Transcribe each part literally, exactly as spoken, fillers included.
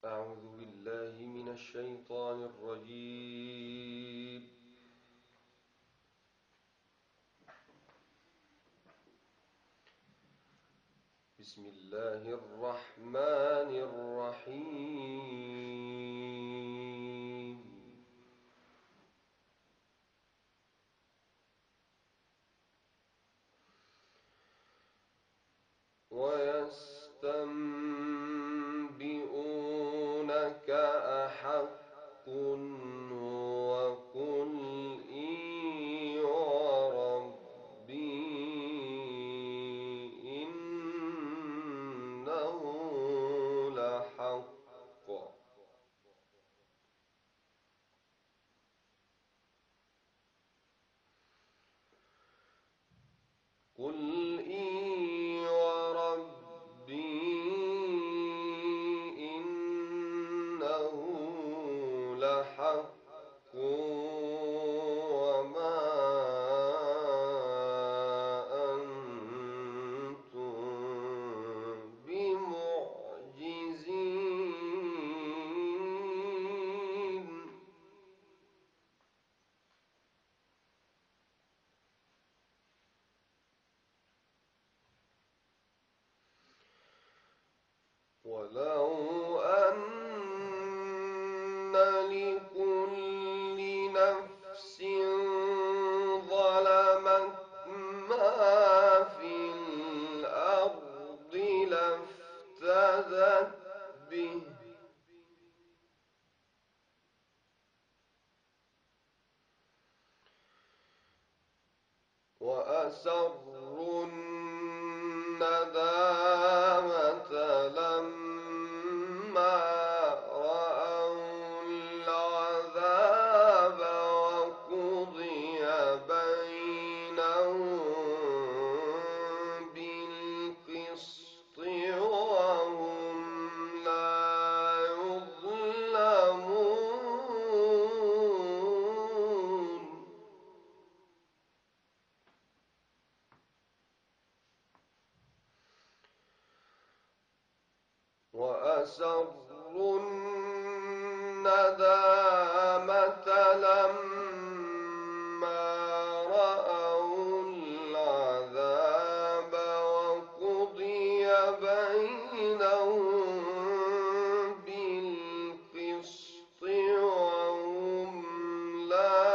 أعوذ بالله من الشيطان الرجيم. بسم الله الرحمن الرحيم. ويستنبئونك أحق هو قل إي وربي إنه لحق. قل إي وربي إنه لحق وما أنتم بمعجزين. ولو أن لكل نفس ظلمت ما في الأرض لافتدت به وأسروا الندامة لما رأوا العذاب وقضي بينهم بالقسط وهم لا يظلمون. وأسروا الندامة لما رأوا العذاب وقضي بينهم بالقسط وهم لا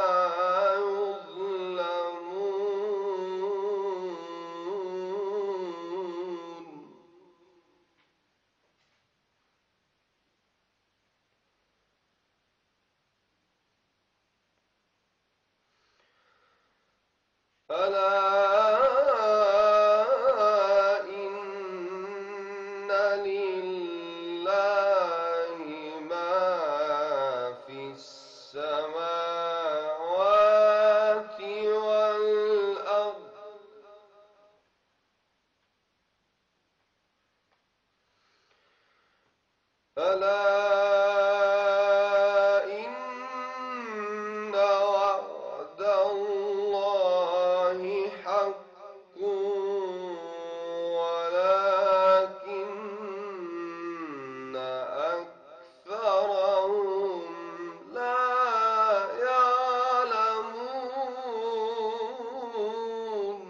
يظلمون. ألا إن لله ما في السماوات والأرض ألا إن وعد الله حق ولكن أكثرهم لا يعلمون.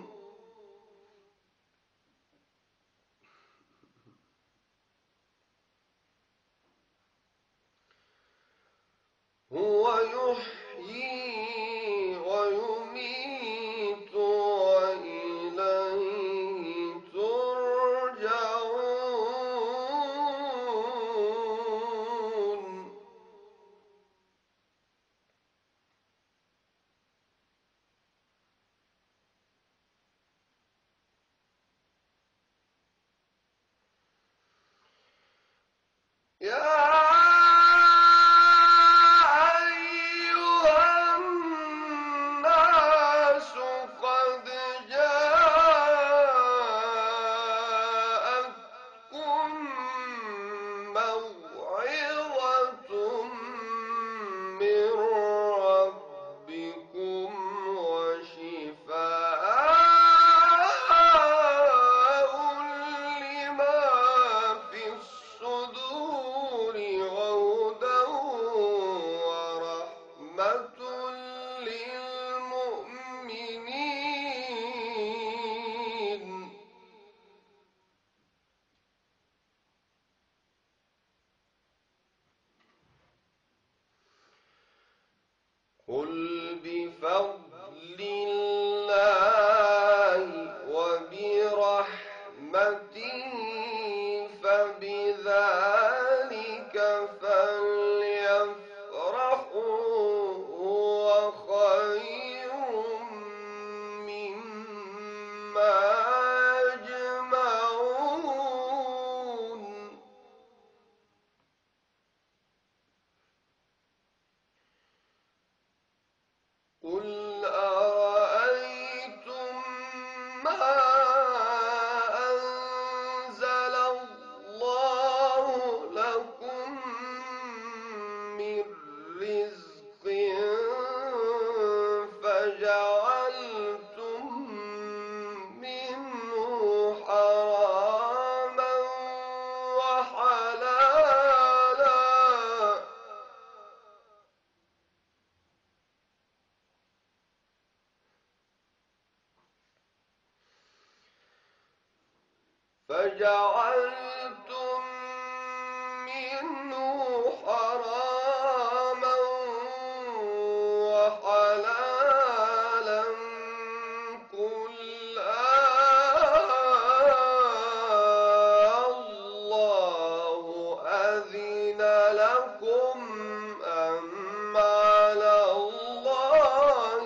هو يحيي ويميت وإليه ترجعون. يا أيها قل بفضل الله وبرحمته فبذلك فليفرحوا هو خير مما يجمعون قل أرأيتم ما أنزل الله لكم من رزق فجعلتم منه حراما وحلالا فجعلتم منه حراما وحلالا قل الله أذن لكم أم على الله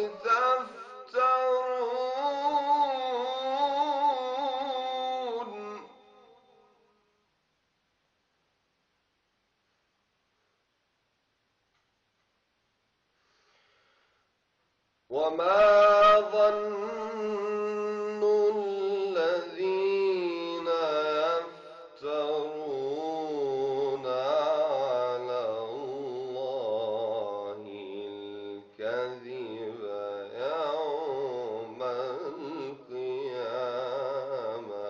تفترون وما ظن الذين يفترون على الله الكذب يوم القيامة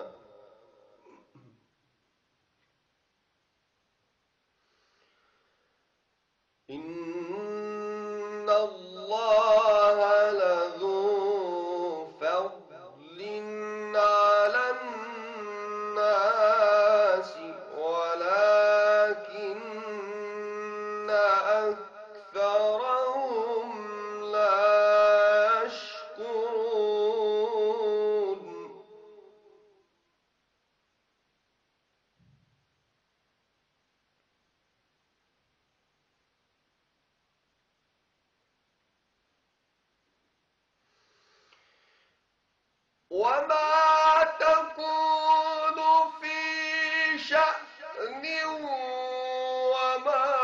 إن الله لذو فضل على الناس ولكن أكثرهم لا يشكرون وما تكون في شأن وما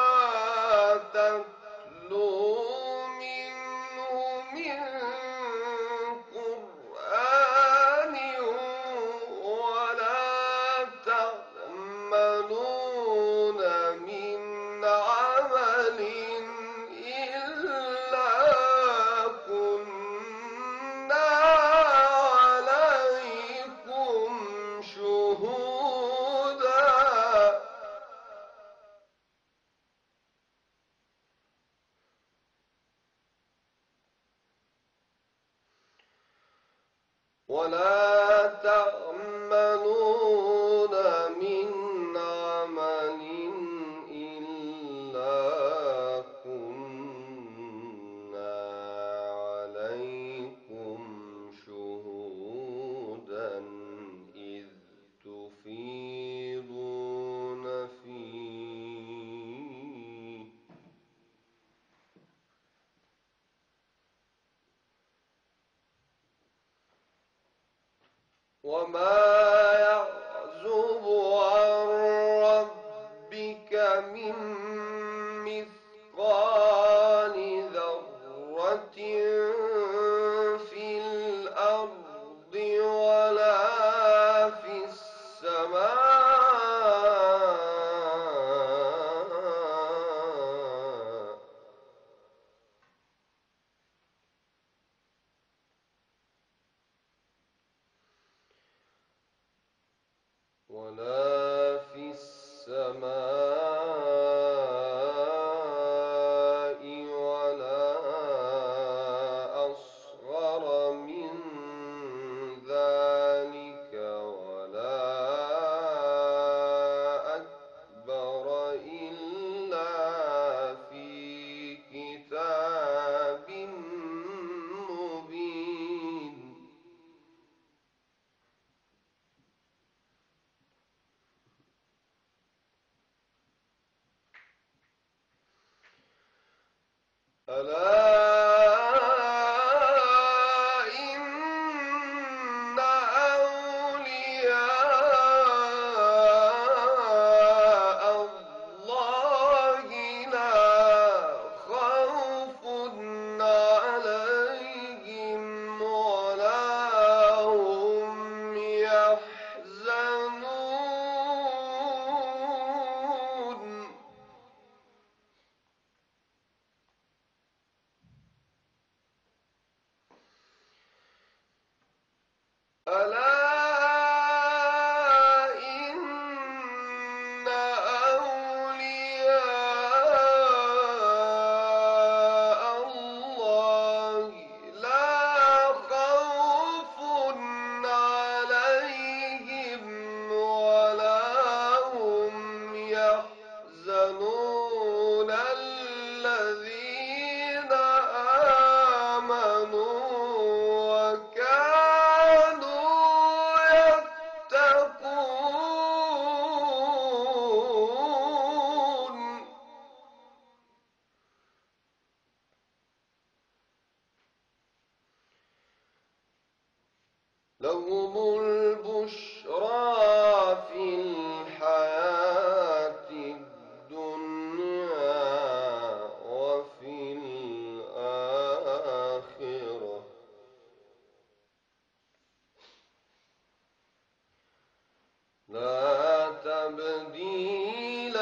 تتلو منه من قرآن ولا تعملون من عمل إلا كنا عليكم شهودا ولا تعملون من عمل إلا كنا عليكم شهودا إذ تفيضون فيه وما يعزب عن ربك من مثقال ذرة في الأرض ولا في السماء ألا إن أولياء الله لا خوف عليهم ولا هم يحزنون ألا إن أولياء الله لا خوف عليهم ولا هم يحزنون الذين آمنوا وكانوا يتقون لهم البشرى في الحياة الدنيا وفي الآخرة لا تبديل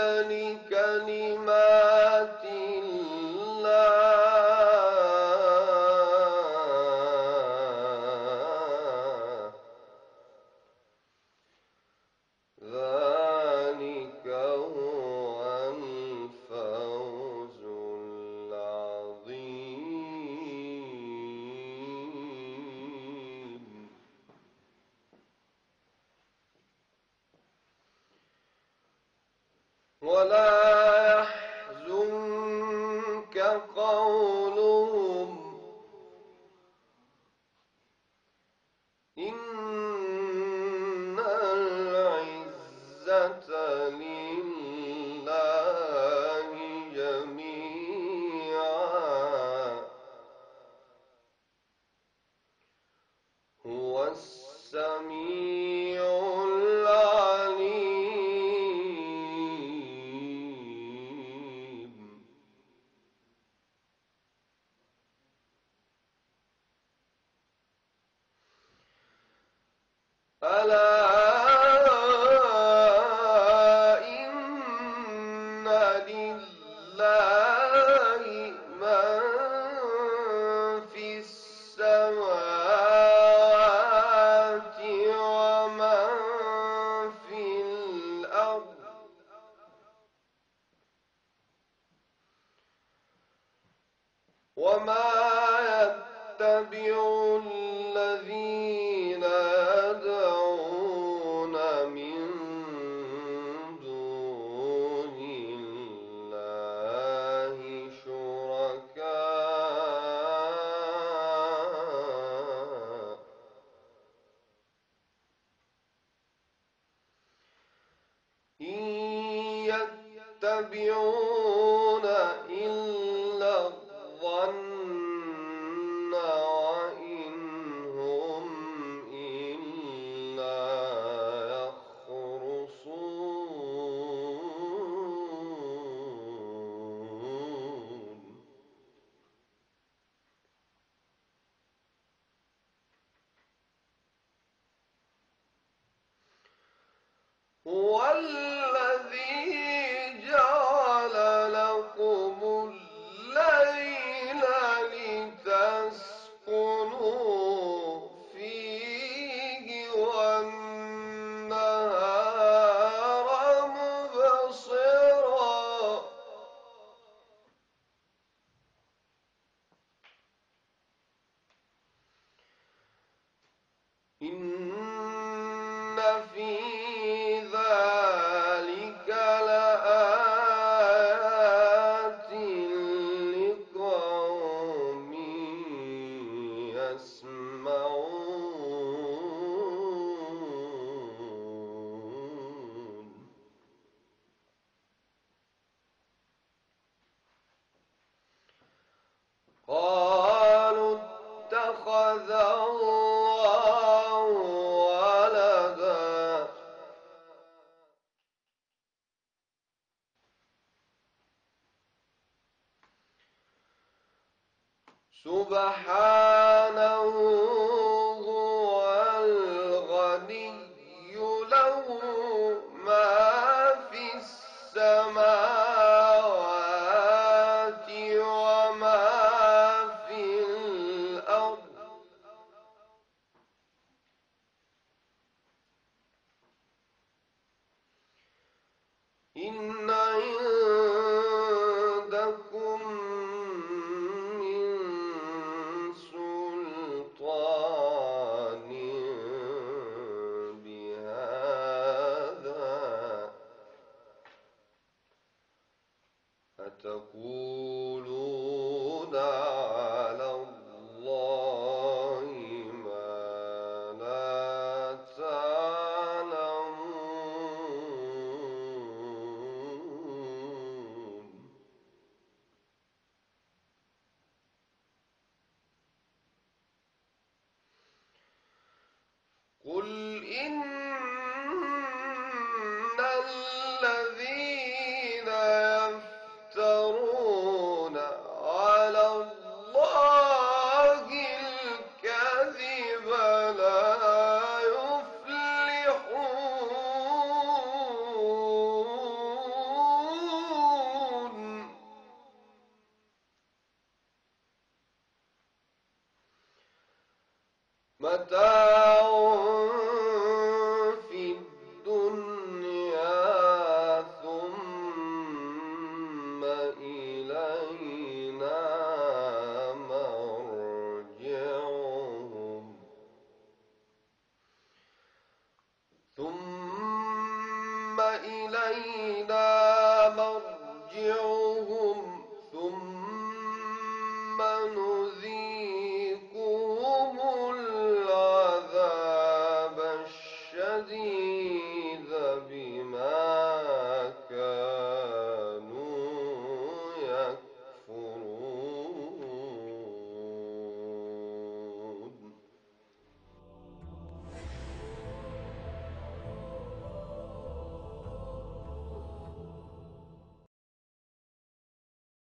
لكلمات الله ذلك هو الفوز العظيم ولا يحزنك قولهم إن العزة لله جميعا هو السميع العليم ألا إن لله من في السماوات ومن في الأرض وما يتبع الذين يدعون من دون الله شركاء إن يتبعون إلا الظن وإن هم إلا يخرصون هو الذي جعل لكم الليل لتسكنوا سبحانه هو الغني له ما في السماوات وما في الأرض إن عندكم من سلطان بهذا أتقولون على الله ما لا تعلمون قل إن الذين يفترون على الله الكذب لا يفلحون متاع في الدنيا ثم إلينا مرجعهم ثم إلينا مرجعهم